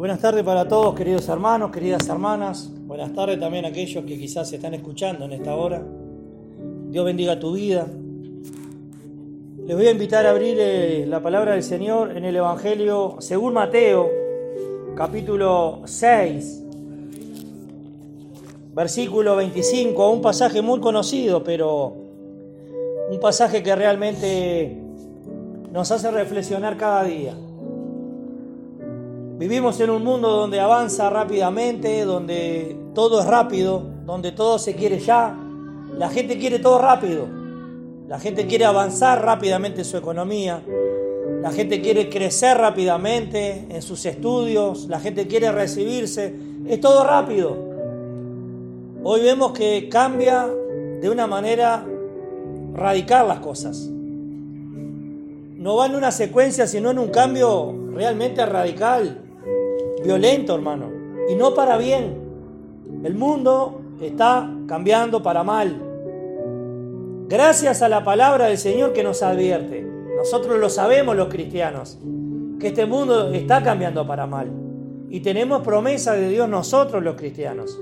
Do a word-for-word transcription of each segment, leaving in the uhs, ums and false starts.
Buenas tardes para todos, queridos hermanos, queridas hermanas. Buenas tardes también a aquellos que quizás se están escuchando en esta hora. Dios bendiga tu vida. Les voy a invitar a abrir eh, la palabra del Señor en el Evangelio según Mateo, capítulo seis, versículo veinticinco, un pasaje muy conocido, pero un pasaje que realmente nos hace reflexionar cada día. Vivimos en un mundo donde avanza rápidamente, donde todo es rápido, donde todo se quiere ya. La gente quiere todo rápido. La gente quiere avanzar rápidamente en su economía. La gente quiere crecer rápidamente en sus estudios. La gente quiere recibirse. Es todo rápido. Hoy vemos que cambia de una manera radical las cosas. No va en una secuencia, sino en un cambio realmente radical. Violento, hermano, y no para bien. El mundo está cambiando para mal. Gracias a la palabra del Señor que nos advierte. Nosotros lo sabemos los cristianos, que este mundo está cambiando para mal. Y tenemos promesa de Dios nosotros los cristianos.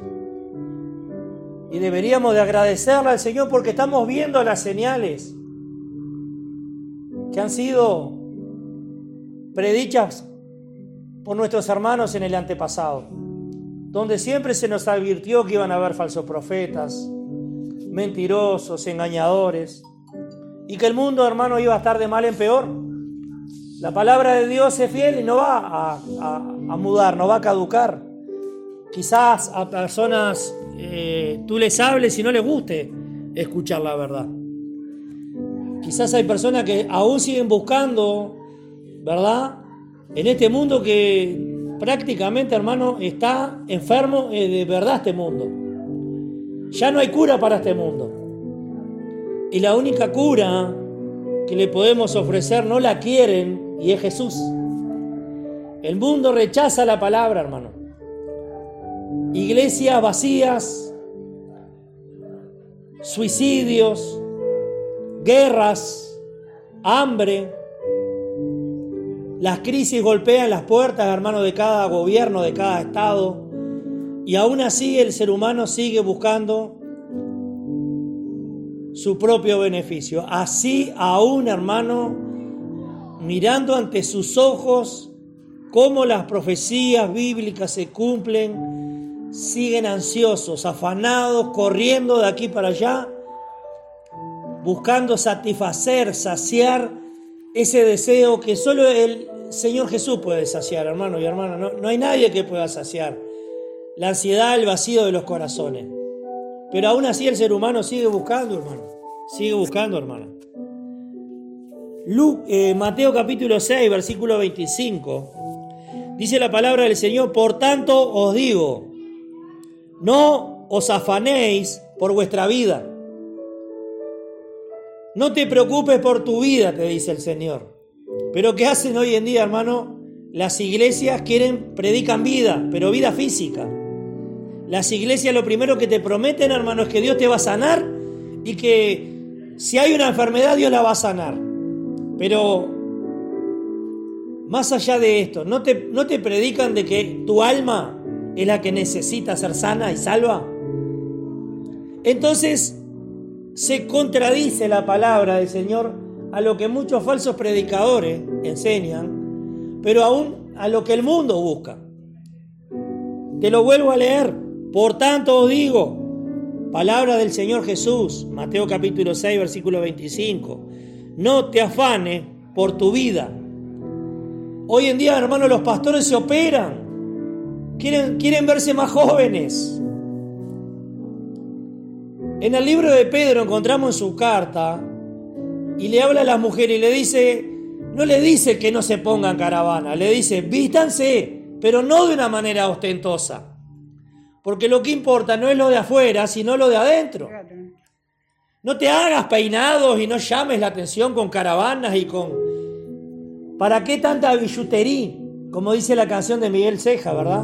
Y deberíamos de agradecerle al Señor porque estamos viendo las señales que han sido predichas por nuestros hermanos en el antepasado, donde siempre se nos advirtió que iban a haber falsos profetas, mentirosos, engañadores, y que el mundo, hermano, iba a estar de mal en peor. La palabra de Dios es fiel y no va a, a, a mudar, no va a caducar. Quizás a personas eh, tú les hables y no les guste escuchar la verdad. Quizás hay personas que aún siguen buscando, ¿verdad?, en este mundo que prácticamente, hermano, está enfermo de verdad este mundo. Ya no hay cura para este mundo. Y la única cura que le podemos ofrecer no la quieren y es Jesús. El mundo rechaza la palabra, hermano. Iglesias vacías, suicidios, guerras, hambre. Las crisis golpean las puertas, hermano, de cada gobierno, de cada estado. Y aún así el ser humano sigue buscando su propio beneficio. Así aún, hermano, mirando ante sus ojos cómo las profecías bíblicas se cumplen, siguen ansiosos, afanados, corriendo de aquí para allá, buscando satisfacer, saciar ese deseo que solo el Señor Jesús puede saciar, hermano y hermana. No, no hay nadie que pueda saciar la ansiedad, el vacío de los corazones. Pero aún así el ser humano sigue buscando, hermano. Sigue buscando, hermano. Lu, eh, Mateo capítulo seis, versículo veinticinco. Dice la palabra del Señor: por tanto os digo, no os afanéis por vuestra vida. No te preocupes por tu vida, te dice el Señor. Pero ¿qué hacen hoy en día, hermano? Las iglesias quieren, predican vida, pero vida física. Las iglesias lo primero que te prometen, hermano, es que Dios te va a sanar y que si hay una enfermedad, Dios la va a sanar. Pero más allá de esto, ¿no te, no te predican de que tu alma es la que necesita ser sana y salva? Entonces se contradice la palabra del Señor a lo que muchos falsos predicadores enseñan, pero aún a lo que el mundo busca. Te lo vuelvo a leer. Por tanto os digo, palabra del Señor Jesús, Mateo capítulo seis, versículo veinticinco, no te afanes por tu vida. Hoy en día, hermanos, los pastores se operan, quieren, quieren verse más jóvenes. En el libro de Pedro encontramos en su carta y le habla a las mujeres y le dice, no le dice que no se pongan caravana, le dice, vístanse, pero no de una manera ostentosa. Porque lo que importa no es lo de afuera, sino lo de adentro. No te hagas peinados y no llames la atención con caravanas y con... ¿Para qué tanta billutería? Como dice la canción de Miguel Ceja, ¿verdad?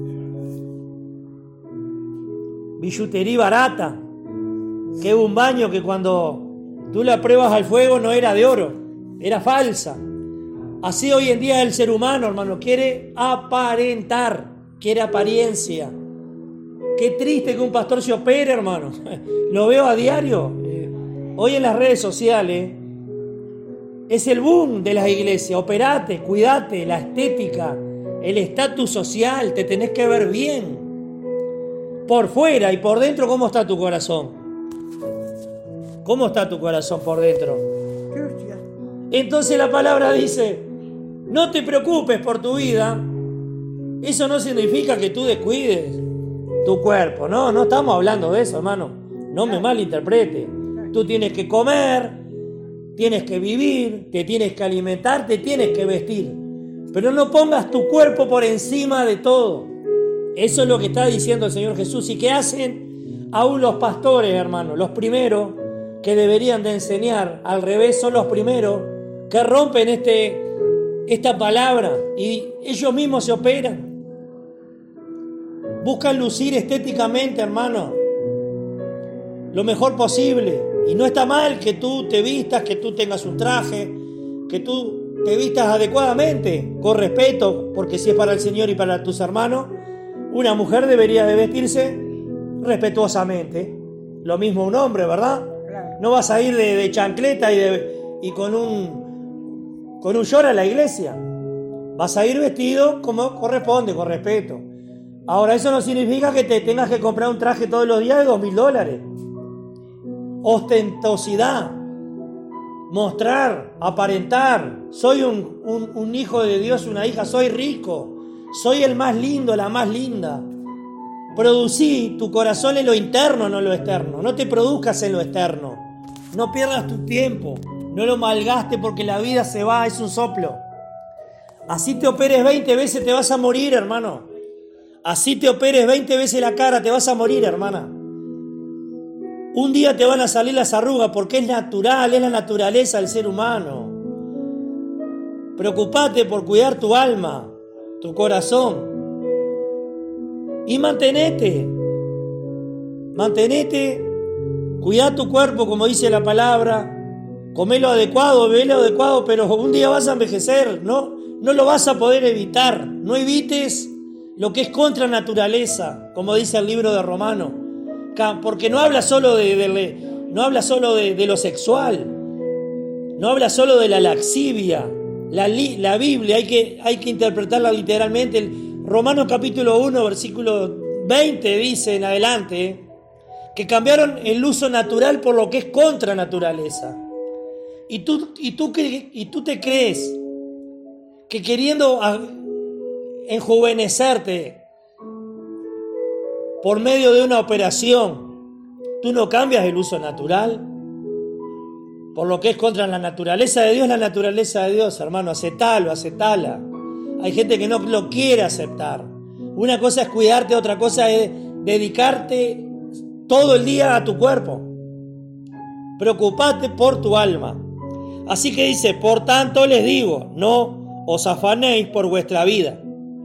Billutería barata. Que un baño que cuando tú la pruebas al fuego no era de oro, era falsa. Así hoy en día el ser humano, hermano, quiere aparentar, quiere apariencia. Qué triste que un pastor se opere, hermano. Lo veo a diario. Hoy en las redes sociales es el boom de las iglesias. Operate, cuídate, la estética, el estatus social, te tenés que ver bien. Por fuera y por dentro, ¿cómo está tu corazón? ¿Cómo está tu corazón por dentro? Entonces la palabra dice, no te preocupes por tu vida. Eso no significa que tú descuides tu cuerpo. No, no estamos hablando de eso, hermano. No me malinterprete. Tú tienes que comer, tienes que vivir, te tienes que alimentar, te tienes que vestir. Pero no pongas tu cuerpo por encima de todo. Eso es lo que está diciendo el Señor Jesús. ¿Y qué hacen aún los pastores, hermano? Los primeros que deberían de enseñar al revés son los primeros que rompen este, esta palabra y ellos mismos se operan. Buscan lucir estéticamente, hermano, lo mejor posible. Y no está mal que tú te vistas, que tú tengas un traje, que tú te vistas adecuadamente, con respeto, porque si es para el Señor y para tus hermanos, una mujer debería de vestirse respetuosamente. Lo mismo un hombre, ¿verdad? No vas a ir de, de chancleta y, de, y con un con un short a la iglesia. Vas a ir vestido como corresponde, con respeto. Ahora, eso no significa que te tengas que comprar un traje todos los días de dos mil dólares. Ostentosidad, mostrar, aparentar. Soy un, un, un hijo de Dios, una hija, soy rico, soy el más lindo, la más linda. Producí tu corazón en lo interno, no en lo externo. No te produzcas en lo externo. No pierdas tu tiempo, no lo malgastes porque la vida se va, es un soplo. Así te operes veinte veces, te vas a morir, hermano. Así te operes veinte veces la cara, te vas a morir, hermana. Un día te van a salir las arrugas porque es natural, es la naturaleza del ser humano. Preocupate por cuidar tu alma, tu corazón. Y mantenete. Mantenete. Cuida tu cuerpo, como dice la palabra. Comé lo adecuado, bebé lo adecuado, pero un día vas a envejecer, ¿no? No lo vas a poder evitar. No evites lo que es contra naturaleza, como dice el libro de Romanos. Porque no habla solo de, de, no habla solo de, de lo sexual. No habla solo de la laxivia. La, la Biblia hay que, hay que interpretarla literalmente. El Romanos capítulo uno, versículo veinte dice en adelante que cambiaron el uso natural por lo que es contra naturaleza. Y tú, y tú, y tú te crees que queriendo enjuvenecerte por medio de una operación, tú no cambias el uso natural por lo que es contra la naturaleza de Dios, la naturaleza de Dios, hermano, aceptalo, aceptala. Hay gente que no lo quiere aceptar. Una cosa es cuidarte, otra cosa es dedicarte todo el día a tu cuerpo. Preocupate por tu alma. Así que dice, por tanto les digo, no os afanéis por vuestra vida.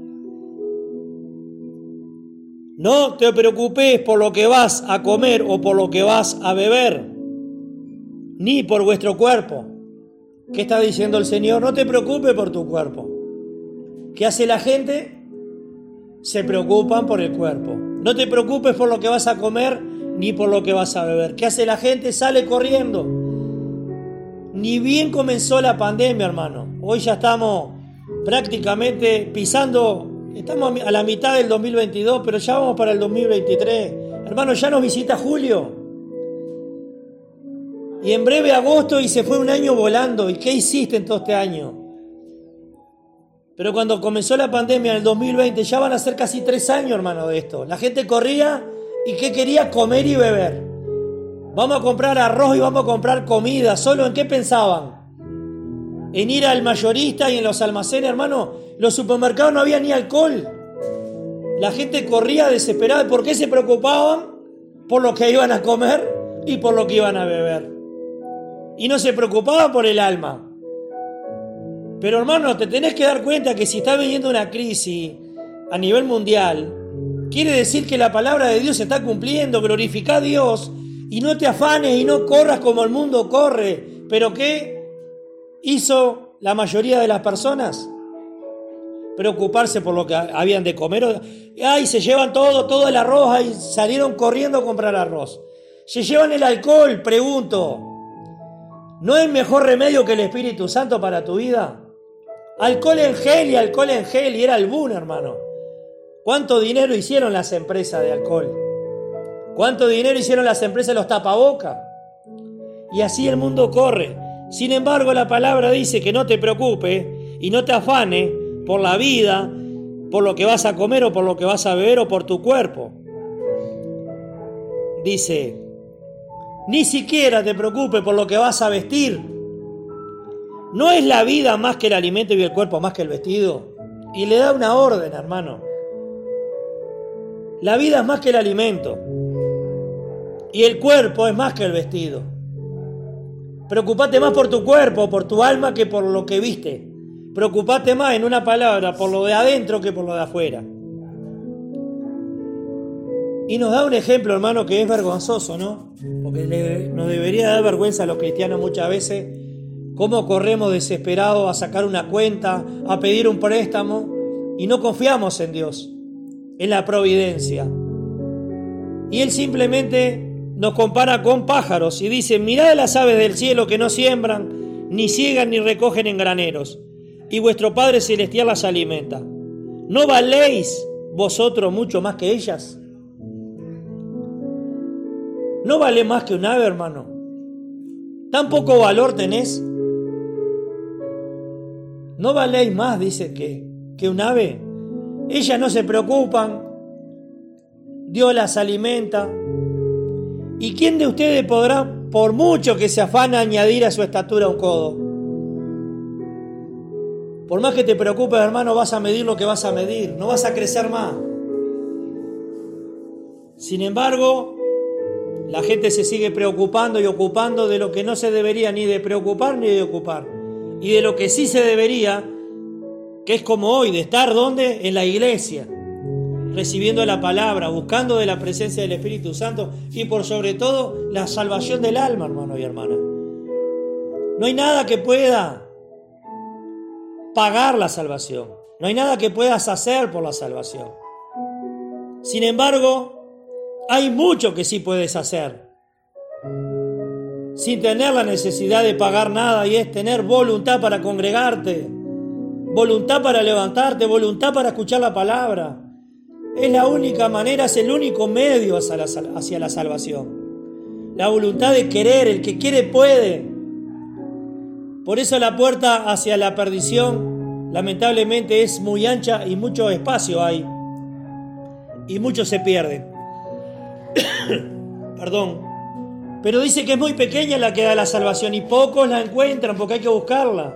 No te preocupéis por lo que vas a comer o por lo que vas a beber, ni por vuestro cuerpo. ¿Qué está diciendo el Señor? No te preocupes por tu cuerpo. ¿Qué hace la gente? Se preocupan por el cuerpo. No te preocupes por lo que vas a comer ni por lo que vas a beber. ¿Qué hace la gente? Sale corriendo. Ni bien comenzó la pandemia, hermano. Hoy ya estamos prácticamente pisando, estamos a la mitad del dos mil veintidós, pero ya vamos para el dos mil veintitrés. Hermano, ya nos visita julio. Y en breve agosto y se fue un año volando. ¿Y qué hiciste en todo este año? Pero cuando comenzó la pandemia en el dos mil veinte, ya van a ser casi tres años, hermano, de esto. La gente corría y ¿qué quería? Comer y beber. Vamos a comprar arroz y vamos a comprar comida. ¿Solo en qué pensaban? En ir al mayorista y en los almacenes, hermano. Los supermercados no había ni alcohol. La gente corría desesperada. ¿Por qué se preocupaban? Por lo que iban a comer y por lo que iban a beber. Y no se preocupaban por el alma. Pero hermano, te tenés que dar cuenta que si está viniendo una crisis a nivel mundial, quiere decir que la palabra de Dios se está cumpliendo. Glorificá a Dios y no te afanes y no corras como el mundo corre. Pero ¿qué hizo la mayoría de las personas? Preocuparse por lo que habían de comer. Ay, se llevan todo, todo el arroz y salieron corriendo a comprar arroz. Se llevan el alcohol, pregunto. ¿No es mejor remedio que el Espíritu Santo para tu vida? Alcohol en gel y alcohol en gel, y era el boom, hermano. ¿Cuánto dinero hicieron las empresas de alcohol? ¿Cuánto dinero hicieron las empresas de los tapabocas? Y así el mundo corre. Sin embargo, la palabra dice que no te preocupes y no te afanes por la vida, por lo que vas a comer o por lo que vas a beber o por tu cuerpo. Dice, ni siquiera te preocupes por lo que vas a vestir. ¿No es la vida más que el alimento y el cuerpo más que el vestido? Y le da una orden, hermano. La vida es más que el alimento y el cuerpo es más que el vestido. Preocupate más por tu cuerpo, por tu alma, que por lo que viste. Preocupate más, en una palabra, por lo de adentro que por lo de afuera. Y nos da un ejemplo, hermano, que es vergonzoso, ¿no? Porque le, nos debería dar vergüenza a los cristianos muchas veces cómo corremos desesperados a sacar una cuenta, a pedir un préstamo y no confiamos en Dios, en la providencia. Y Él simplemente nos compara con pájaros y dice, mirad las aves del cielo que no siembran, ni ciegan ni recogen en graneros, y vuestro Padre Celestial las alimenta. ¿No valéis vosotros mucho más que ellas? ¿No vale más que un ave, hermano? ¿Tan poco valor tenés? ¿No valéis más, dice, que, que un ave? Ellas no se preocupan, Dios las alimenta. ¿Y quién de ustedes podrá, por mucho que se afana, añadir a su estatura un codo? Por más que te preocupes, hermano, vas a medir lo que vas a medir, no vas a crecer más. Sin embargo, la gente se sigue preocupando y ocupando de lo que no se debería ni de preocupar ni de ocupar. Y de lo que sí se debería, que es como hoy, de estar ¿dónde? En la iglesia, recibiendo la palabra, buscando de la presencia del Espíritu Santo y por sobre todo la salvación del alma, hermano y hermana. No hay nada que pueda pagar la salvación. No hay nada que puedas hacer por la salvación. Sin embargo, hay mucho que sí puedes hacer sin tener la necesidad de pagar nada, y es tener voluntad para congregarte, voluntad para levantarte, voluntad para escuchar la palabra. Es la única manera, es el único medio hacia la, hacia la salvación. La voluntad de querer, el que quiere puede. Por eso la puerta hacia la perdición, lamentablemente, es muy ancha y mucho espacio hay. Y muchos se pierden. Perdón. Pero dice que es muy pequeña la que da la salvación y pocos la encuentran porque hay que buscarla.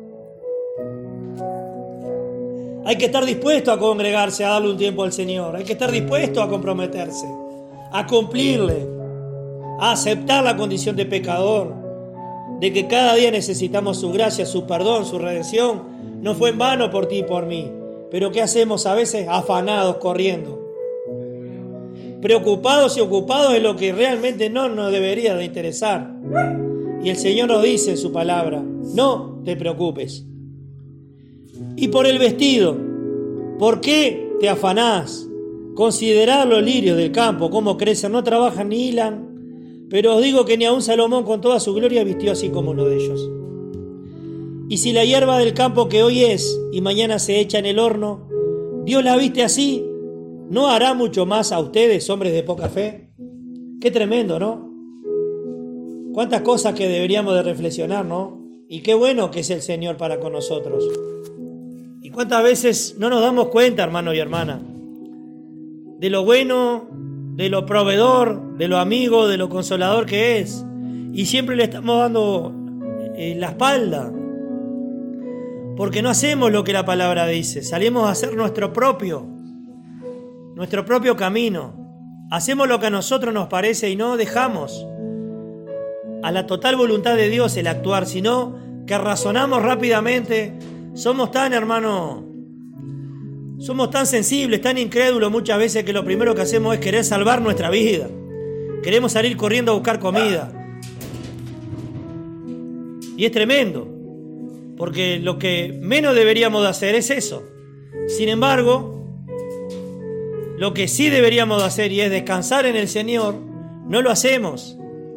Hay que estar dispuesto a congregarse, a darle un tiempo al Señor. Hay que estar dispuesto a comprometerse, a cumplirle, a aceptar la condición de pecador, de que cada día necesitamos su gracia, su perdón, su redención. No fue en vano por ti y por mí. Pero ¿qué hacemos a veces? Afanados, corriendo. Preocupados y ocupados de lo que realmente no nos debería de interesar. Y el Señor nos dice en su palabra, no te preocupes. Y por el vestido, ¿por qué te afanás? Considerad los lirios del campo, cómo crecen, no trabajan ni hilan, pero os digo que ni aun Salomón con toda su gloria vistió así como uno de ellos. Y si la hierba del campo que hoy es y mañana se echa en el horno, Dios la viste así, ¿no hará mucho más a ustedes, hombres de poca fe? Qué tremendo, ¿no? Cuántas cosas que deberíamos de reflexionar, ¿no? Y qué bueno que es el Señor para con nosotros. Y cuántas veces no nos damos cuenta, hermano y hermana, de lo bueno, de lo proveedor, de lo amigo, de lo consolador que es. Y siempre le estamos dando eh, la espalda. Porque no hacemos lo que la palabra dice. Salimos a hacer nuestro propio, nuestro propio camino. Hacemos lo que a nosotros nos parece y no dejamos a la total voluntad de Dios el actuar, sino que razonamos rápidamente. Somos tan, hermano, somos tan sensibles, tan incrédulos muchas veces que lo primero que hacemos es querer salvar nuestra vida. Queremos salir corriendo a buscar comida. Y es tremendo, porque lo que menos deberíamos de hacer es eso. Sin embargo, lo que sí deberíamos de hacer y es descansar en el Señor, no lo hacemos.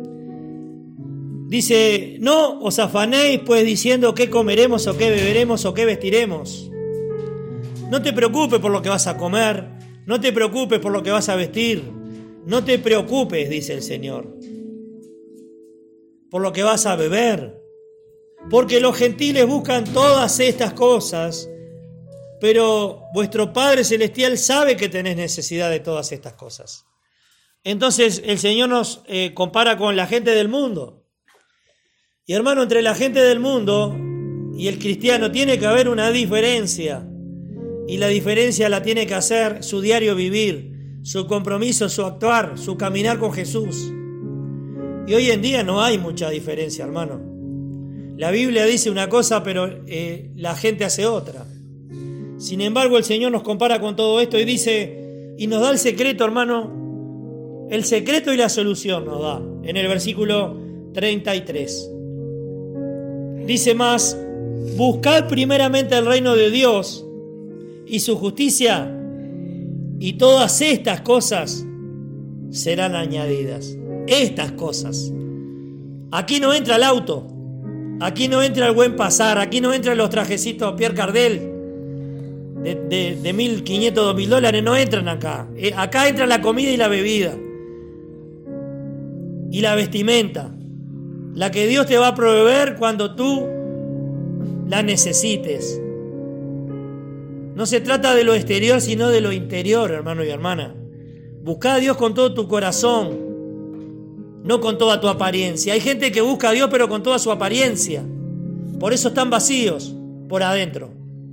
Dice, no os afanéis pues diciendo qué comeremos o qué beberemos o qué vestiremos. No te preocupes por lo que vas a comer, no te preocupes por lo que vas a vestir, no te preocupes, dice el Señor, por lo que vas a beber, porque los gentiles buscan todas estas cosas, pero vuestro Padre Celestial sabe que tenés necesidad de todas estas cosas. Entonces el Señor nos eh, compara con la gente del mundo. Y hermano, entre la gente del mundo y el cristiano tiene que haber una diferencia. Y la diferencia la tiene que hacer su diario vivir, su compromiso, su actuar, su caminar con Jesús. Y hoy en día no hay mucha diferencia, hermano. La Biblia dice una cosa, pero eh, la gente hace otra. Sin embargo, el Señor nos compara con todo esto y dice, y nos da el secreto, hermano, el secreto y la solución nos da, en el versículo treinta y tres. Dice más, buscad primeramente el reino de Dios y su justicia, y todas estas cosas serán añadidas. Estas cosas. Aquí no entra el auto, aquí no entra el buen pasar, aquí no entran los trajecitos Pierre Cardin de, de, de mil quinientos, dos mil dólares, no entran acá. Eh, acá entra la comida y la bebida y la vestimenta, la que Dios te va a proveer cuando tú la necesites. No se trata de lo exterior, sino de lo interior, hermano y hermana. Busca a Dios con todo tu corazón, no con toda tu apariencia. Hay gente que busca a Dios pero con toda su apariencia. Por eso están vacíos por adentro.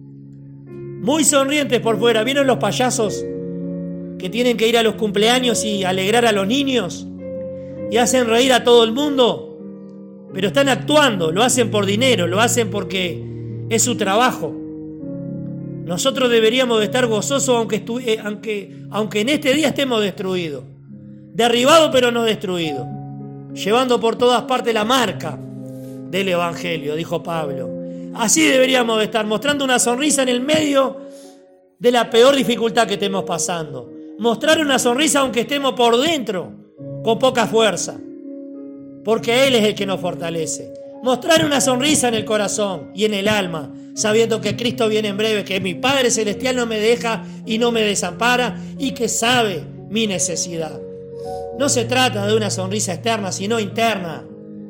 Muy sonrientes por fuera. ¿Vieron los payasos que tienen que ir a los cumpleaños y alegrar a los niños? Y hacen reír a todo el mundo. Pero están actuando, lo hacen por dinero, lo hacen porque es su trabajo. Nosotros deberíamos de estar gozosos aunque, estu- eh, aunque, aunque en este día estemos destruidos. Derribados pero no destruidos. Llevando por todas partes la marca del Evangelio, dijo Pablo. Así deberíamos de estar, mostrando una sonrisa en el medio de la peor dificultad que estemos pasando. Mostrar una sonrisa aunque estemos por dentro, con poca fuerza. Porque Él es el que nos fortalece. Mostrar una sonrisa en el corazón y en el alma, sabiendo que Cristo viene en breve, que mi Padre Celestial no me deja y no me desampara y que sabe mi necesidad. No se trata de una sonrisa externa, sino interna.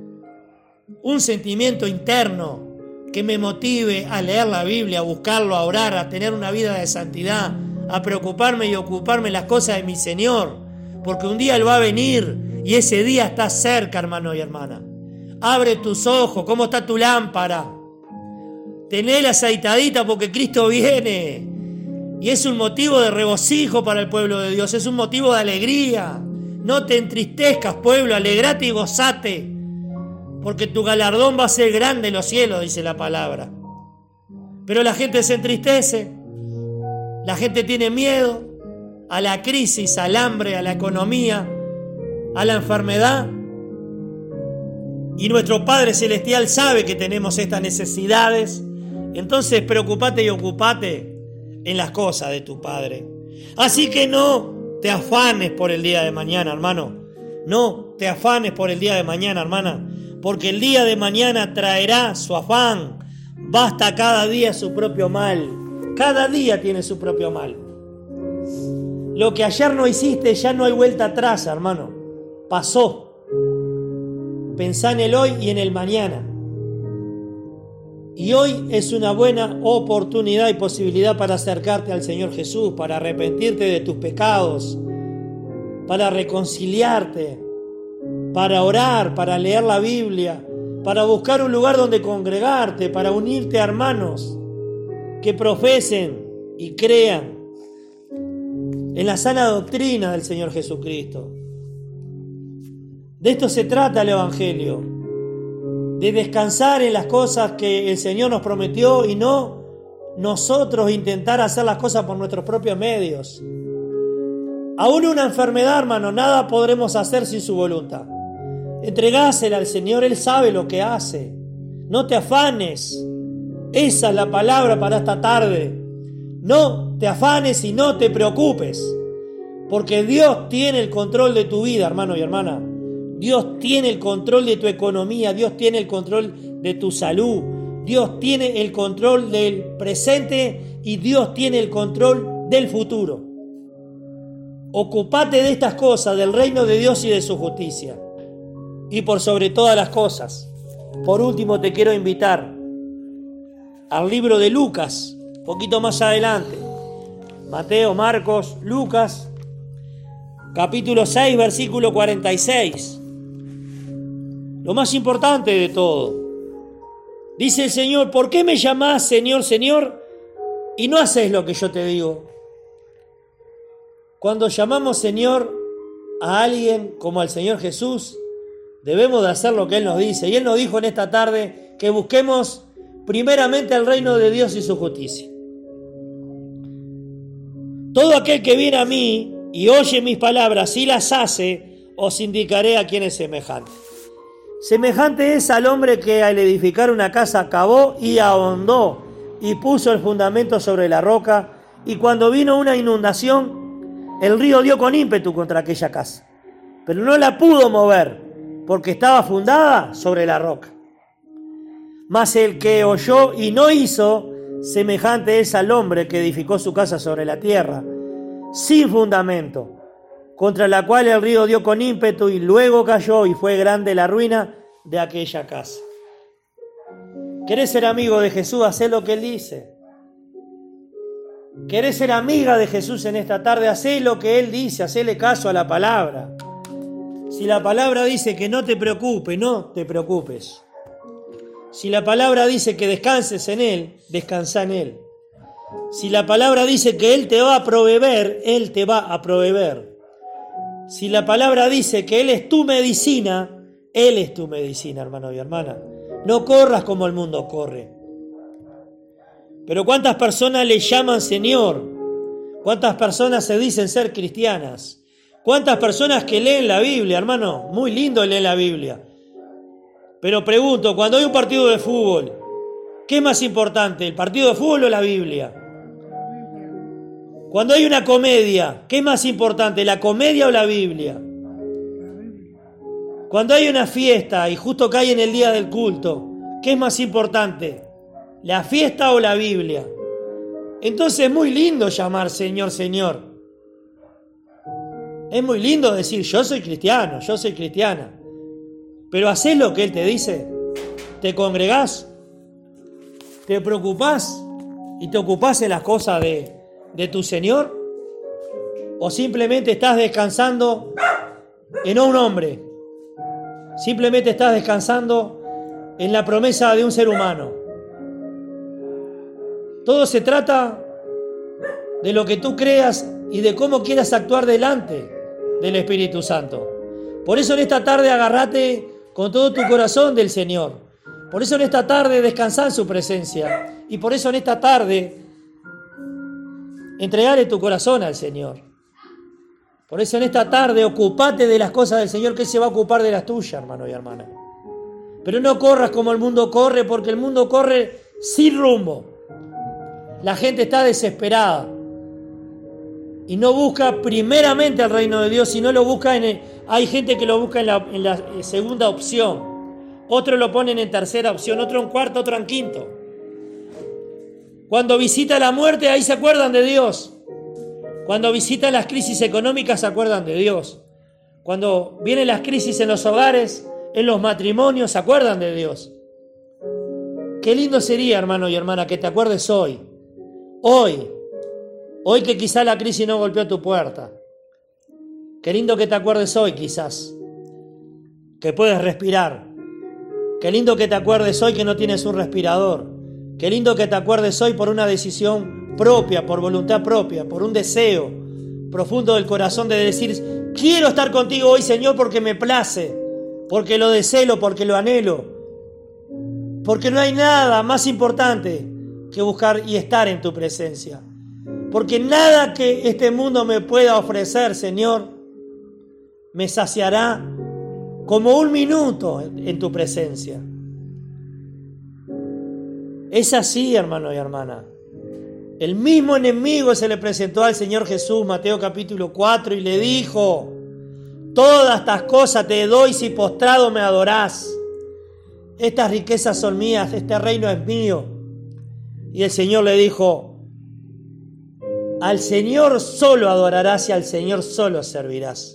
Un sentimiento interno que me motive a leer la Biblia, a buscarlo, a orar, a tener una vida de santidad, a preocuparme y ocuparme en las cosas de mi Señor, porque un día Él va a venir y ese día está cerca, hermano y hermana. Abre tus ojos, ¿cómo está tu lámpara? Tenela aceitadita porque Cristo viene. Y es un motivo de regocijo para el pueblo de Dios, es un motivo de alegría. No te entristezcas, pueblo, alegrate y gozate, porque tu galardón va a ser grande en los cielos, dice la palabra. Pero la gente se entristece, la gente tiene miedo a la crisis, al hambre, a la economía, a la enfermedad. Y nuestro Padre Celestial sabe que tenemos estas necesidades. Entonces preocupate y ocupate en las cosas de tu Padre. Así que no te afanes por el día de mañana, hermano. No te afanes por el día de mañana, hermana. Porque el día de mañana traerá su afán. Basta cada día su propio mal. Cada día tiene su propio mal. Lo que ayer no hiciste ya no hay vuelta atrás, hermano. Pasó. Pensá en el hoy y en el mañana. Y hoy es una buena oportunidad y posibilidad para acercarte al Señor Jesús, para arrepentirte de tus pecados, para reconciliarte, para orar, para leer la Biblia, para buscar un lugar donde congregarte, para unirte a hermanos que profesen y crean en la sana doctrina del Señor Jesucristo. De esto se trata el Evangelio, de descansar en las cosas que el Señor nos prometió y no nosotros intentar hacer las cosas por nuestros propios medios. Aún una enfermedad, hermano, nada podremos hacer sin su voluntad. Entregásela al Señor, Él sabe lo que hace. No te afanes, Esa es la palabra para esta tarde. No te afanes y no te preocupes, porque Dios tiene el control de tu vida, hermano y hermana. Dios tiene el control de tu economía, Dios tiene el control de tu salud, Dios tiene el control del presente y Dios tiene el control del futuro. Ocúpate de estas cosas, del reino de Dios y de su justicia. Y por sobre todas las cosas, por último te quiero invitar al libro de Lucas, un poquito más adelante. Mateo, Marcos, Lucas, capítulo seis, versículo cuarenta y seis. Lo más importante de todo. Dice el Señor: ¿por qué me llamás Señor, Señor, y no haces lo que yo te digo? Cuando llamamos Señor a alguien como al Señor Jesús, debemos de hacer lo que Él nos dice. Y Él nos dijo en esta tarde que busquemos primeramente el reino de Dios y su justicia. Todo aquel que viene a mí y oye mis palabras y las hace, os indicaré a quién es semejante. Semejante es al hombre que al edificar una casa cavó y ahondó y puso el fundamento sobre la roca, y cuando vino una inundación, el río dio con ímpetu contra aquella casa, pero no la pudo mover, porque estaba fundada sobre la roca. Mas el que oyó y no hizo, semejante es al hombre que edificó su casa sobre la tierra, sin fundamento, contra la cual el río dio con ímpetu y luego cayó, y fue grande la ruina de aquella casa. ¿Querés ser amigo de Jesús? Hacé lo que Él dice. ¿Querés ser amiga de Jesús en esta tarde? Hacé lo que Él dice, hacele caso a la palabra. Si la palabra dice que no te preocupes, no te preocupes. Si la palabra dice que descanses en Él, descansa en Él. Si la palabra dice que Él te va a proveer, Él te va a proveer. Si la palabra dice que Él es tu medicina, Él es tu medicina, hermano y hermana. No corras como el mundo corre. Pero ¿cuántas personas le llaman Señor? ¿Cuántas personas se dicen ser cristianas? ¿Cuántas personas que leen la Biblia, hermano? Muy lindo leer la Biblia. Pero pregunto, cuando hay un partido de fútbol, ¿qué es más importante, el partido de fútbol o la Biblia? Cuando hay una comedia, ¿qué es más importante, la comedia o la Biblia? Cuando hay una fiesta y justo cae en el día del culto, ¿qué es más importante, la fiesta o la Biblia? Entonces es muy lindo llamar Señor, Señor. Es muy lindo decir, yo soy cristiano, yo soy cristiana. Pero ¿hacés lo que Él te dice? ¿Te congregás? ¿Te preocupás? ¿Y te ocupás en las cosas de, de tu Señor? ¿O simplemente estás descansando en un hombre? Simplemente estás descansando en la promesa de un ser humano. Todo se trata de lo que tú creas y de cómo quieras actuar delante del Espíritu Santo. Por eso en esta tarde agárrate con todo tu corazón del Señor. Por eso en esta tarde descansá en su presencia. Y por eso en esta tarde entregale tu corazón al Señor. Por eso en esta tarde ocupate de las cosas del Señor, que Él se va a ocupar de las tuyas, hermano y hermana. Pero no corras como el mundo corre, porque el mundo corre sin rumbo. La gente está desesperada y no busca primeramente el reino de Dios, sino lo busca en el, hay gente que lo busca en la, en la segunda opción, otros lo ponen en tercera opción, otro en cuarta, otro en quinto. Cuando visita la muerte, ahí se acuerdan de Dios. Cuando visitan las crisis económicas, se acuerdan de Dios. Cuando vienen las crisis en los hogares, en los matrimonios, se acuerdan de Dios. Qué lindo sería, hermano y hermana, que te acuerdes hoy. Hoy. Hoy que quizá la crisis no golpeó tu puerta. Qué lindo que te acuerdes hoy, quizás, que puedes respirar. Qué lindo que te acuerdes hoy que no tienes un respirador. Qué lindo que te acuerdes hoy por una decisión propia, por voluntad propia, por un deseo profundo del corazón de decir, quiero estar contigo hoy, Señor, porque me place, porque lo deseo, porque lo anhelo, porque no hay nada más importante que buscar y estar en tu presencia. Porque nada que este mundo me pueda ofrecer, Señor, me saciará como un minuto en tu presencia. Es así, hermano y hermana. El mismo enemigo se le presentó al Señor Jesús, Mateo capítulo cuatro, y le dijo: todas estas cosas te doy si postrado me adorás. Estas riquezas son mías, este reino es mío. Y el Señor le dijo: al Señor solo adorarás y al Señor solo servirás.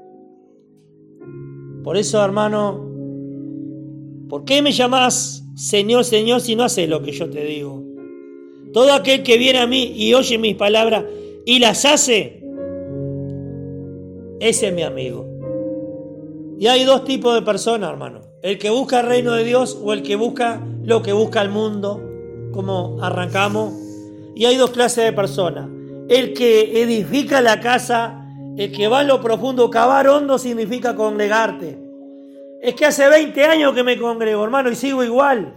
Por eso, hermano, ¿por qué me llamás Señor, Señor, si no haces lo que yo te digo? Todo aquel que viene a mí y oye mis palabras y las hace, ese es mi amigo. Y hay dos tipos de personas, hermano: el que busca el reino de Dios o el que busca lo que busca el mundo, como arrancamos. Y hay dos clases de personas: el que edifica la casa, el que va a lo profundo. Cavar hondo significa congregarte. Es que hace veinte años que me congrego, hermano, y sigo igual.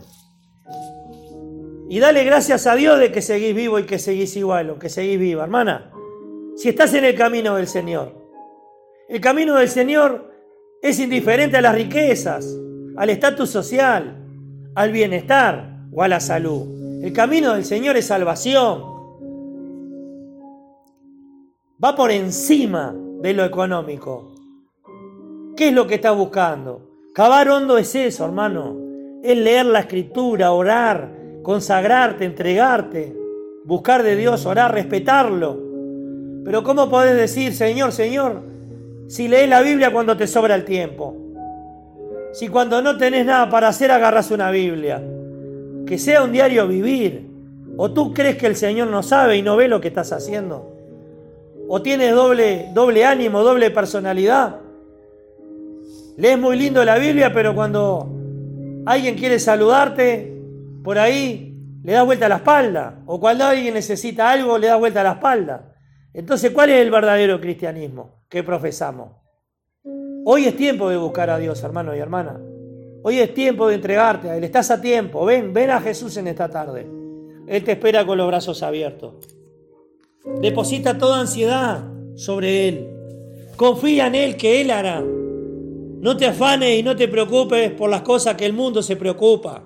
Y dale gracias a Dios de que seguís vivo y que seguís igual, o que seguís viva, hermana. Si estás en el camino del Señor. El camino del Señor es indiferente a las riquezas, al estatus social, al bienestar o a la salud. El camino del Señor es salvación. Va por encima de lo económico. ¿Qué es lo que estás buscando? Cavar hondo es eso, hermano. Es leer la Escritura, orar, consagrarte, entregarte, buscar de Dios, orar, respetarlo. Pero ¿cómo podés decir Señor, Señor, si lees la Biblia cuando te sobra el tiempo? Si cuando no tenés nada para hacer agarrás una Biblia. Que sea un diario vivir. ¿O tú crees que el Señor no sabe y no ve lo que estás haciendo? ¿O tienes doble, doble ánimo, doble personalidad? Lees muy lindo la Biblia, pero cuando alguien quiere saludarte, por ahí le das vuelta a la espalda. O cuando alguien necesita algo, le das vuelta a la espalda. Entonces, ¿cuál es el verdadero cristianismo que profesamos? Hoy es tiempo de buscar a Dios, hermano y hermana. Hoy es tiempo de entregarte a Él. Estás a tiempo. Ven, ven a Jesús en esta tarde. Él te espera con los brazos abiertos. Deposita toda ansiedad sobre Él. Confía en Él, que Él hará. No te afanes y no te preocupes por las cosas que el mundo se preocupa.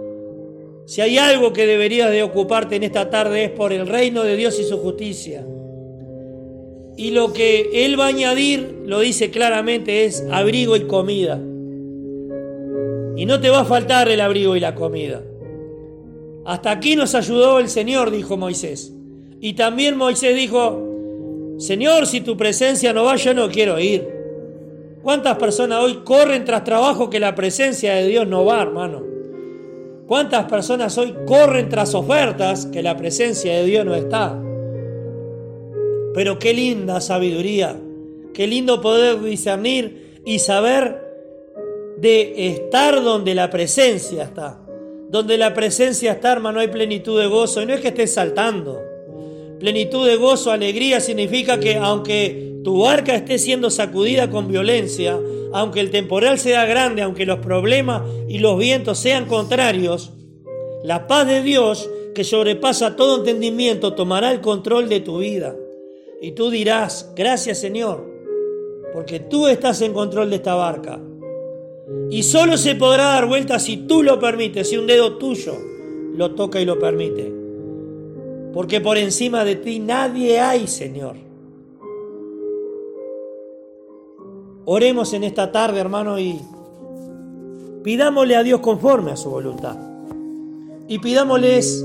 Si hay algo que deberías de ocuparte en esta tarde es por el reino de Dios y su justicia. Y lo que Él va a añadir, lo dice claramente, es abrigo y comida. Y no te va a faltar el abrigo y la comida. Hasta aquí nos ayudó el Señor, dijo Moisés. Y también Moisés dijo: Señor, si tu presencia no va, yo no quiero ir. ¿Cuántas personas hoy corren tras trabajo que la presencia de Dios no va, hermano? ¿Cuántas personas hoy corren tras ofertas que la presencia de Dios no está? Pero qué linda sabiduría, qué lindo poder discernir y saber de estar donde la presencia está. Donde la presencia está, hermano, hay plenitud de gozo. Y no es que estés saltando. Plenitud de gozo, alegría, significa que aunque tu barca esté siendo sacudida con violencia, aunque el temporal sea grande, aunque los problemas y los vientos sean contrarios, la paz de Dios, que sobrepasa todo entendimiento, tomará el control de tu vida. Y tú dirás: gracias, Señor, porque tú estás en control de esta barca. Y solo se podrá dar vuelta si tú lo permites, si un dedo tuyo lo toca y lo permite. Porque por encima de ti nadie hay, Señor. Oremos en esta tarde, hermano, y pidámosle a Dios conforme a su voluntad. Y pidámosles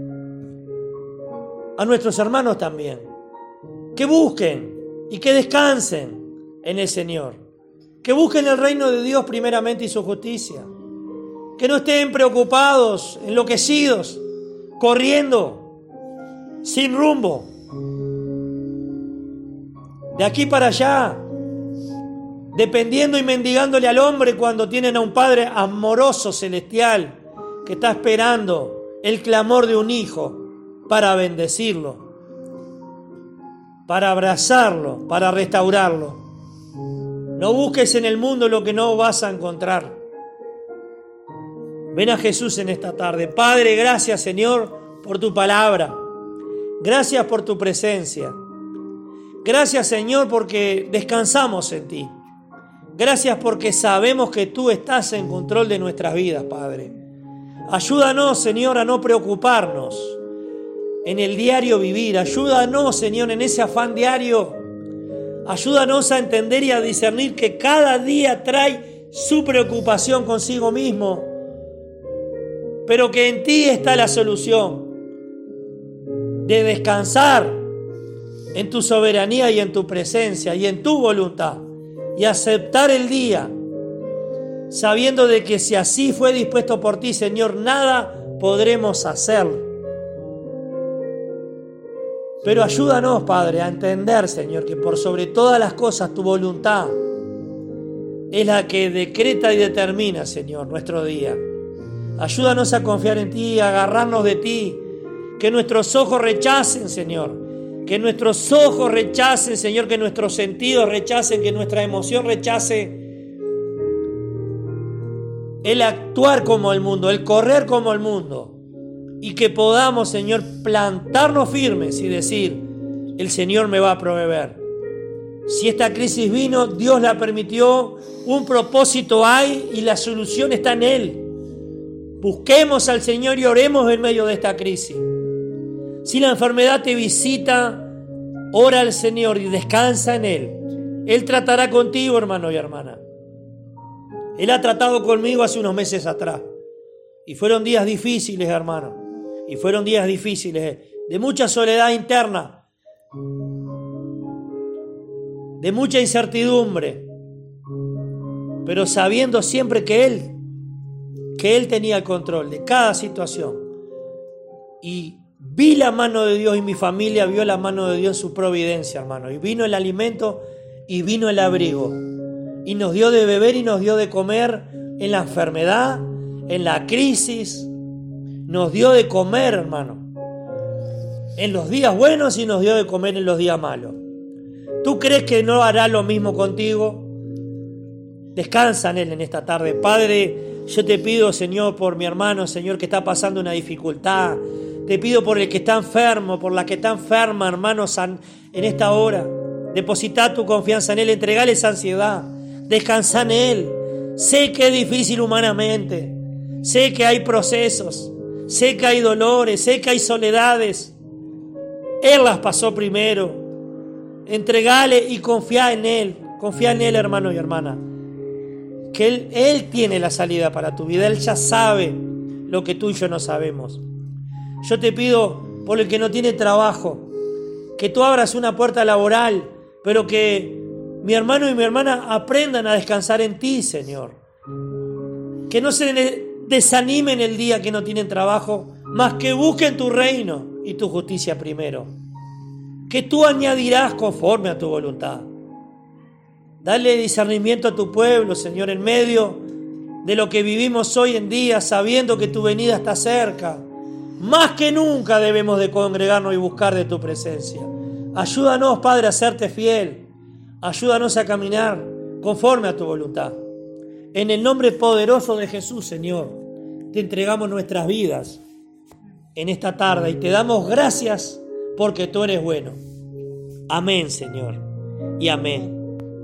a nuestros hermanos también que busquen y que descansen en el Señor. Que busquen el reino de Dios primeramente y su justicia. Que no estén preocupados, enloquecidos, corriendo sin rumbo, de aquí para allá, dependiendo y mendigándole al hombre cuando tienen a un Padre amoroso celestial que está esperando el clamor de un hijo para bendecirlo, para abrazarlo, para restaurarlo. No busques en el mundo lo que no vas a encontrar. Ven a Jesús en esta tarde. Padre, gracias, Señor, por tu palabra. Gracias por tu presencia. Gracias, Señor, porque descansamos en ti. Gracias porque sabemos que tú estás en control de nuestras vidas, Padre. Ayúdanos, Señor, a no preocuparnos en el diario vivir. Ayúdanos, Señor, en ese afán diario. Ayúdanos a entender y a discernir que cada día trae su preocupación consigo mismo, pero que en ti está la solución de descansar en tu soberanía y en tu presencia y en tu voluntad, y aceptar el día, sabiendo de que si así fue dispuesto por ti, Señor, nada podremos hacer. Pero ayúdanos, Padre, a entender, Señor, que por sobre todas las cosas tu voluntad es la que decreta y determina, Señor, nuestro día. Ayúdanos a confiar en ti, a agarrarnos de ti, que nuestros ojos rechacen, Señor, que nuestros ojos rechacen, Señor, que nuestros sentidos rechacen, que nuestra emoción rechace el actuar como el mundo, el correr como el mundo, y que podamos, Señor, plantarnos firmes y decir, el Señor me va a proveer. Si esta crisis vino, Dios la permitió, un propósito hay y la solución está en Él. Busquemos al Señor y oremos en medio de esta crisis. Si la enfermedad te visita, ora al Señor y descansa en Él. Él tratará contigo, hermano y hermana. Él ha tratado conmigo hace unos meses atrás. Y fueron días difíciles, hermano. Y fueron días difíciles, de mucha soledad interna, de mucha incertidumbre, pero sabiendo siempre que Él, que Él tenía el control de cada situación. Y vi la mano de Dios y mi familia vio la mano de Dios en su providencia, hermano. Y vino el alimento y vino el abrigo. Y nos dio de beber y nos dio de comer en la enfermedad, en la crisis. Nos dio de comer, hermano, en los días buenos y nos dio de comer en los días malos. ¿Tú crees que no hará lo mismo contigo? Descansa en Él en esta tarde. Padre, yo te pido, Señor, por mi hermano, Señor, que está pasando una dificultad. Te pido por el que está enfermo, por la que está enferma, hermanos, en esta hora. Deposita tu confianza en Él, entregale esa ansiedad. Descansa en Él. Sé que es difícil humanamente. Sé que hay procesos. Sé que hay dolores, sé que hay soledades. Él las pasó primero. Entregale y confía en Él. Confía en Él, hermano y hermana. Que Él, Él tiene la salida para tu vida. Él ya sabe lo que tú y yo no sabemos. Yo te pido por el que no tiene trabajo, que tú abras una puerta laboral, pero que mi hermano y mi hermana aprendan a descansar en ti, Señor. Que no se desanimen el día que no tienen trabajo, más que busquen tu reino y tu justicia primero, que tú añadirás conforme a tu voluntad. Dale discernimiento a tu pueblo, Señor, en medio de lo que vivimos hoy en día, sabiendo que tu venida está cerca. Más que nunca debemos de congregarnos y buscar de tu presencia. Ayúdanos, Padre, a serte fiel. Ayúdanos a caminar conforme a tu voluntad. En el nombre poderoso de Jesús, Señor, te entregamos nuestras vidas en esta tarde y te damos gracias porque tú eres bueno. Amén, Señor, y amén.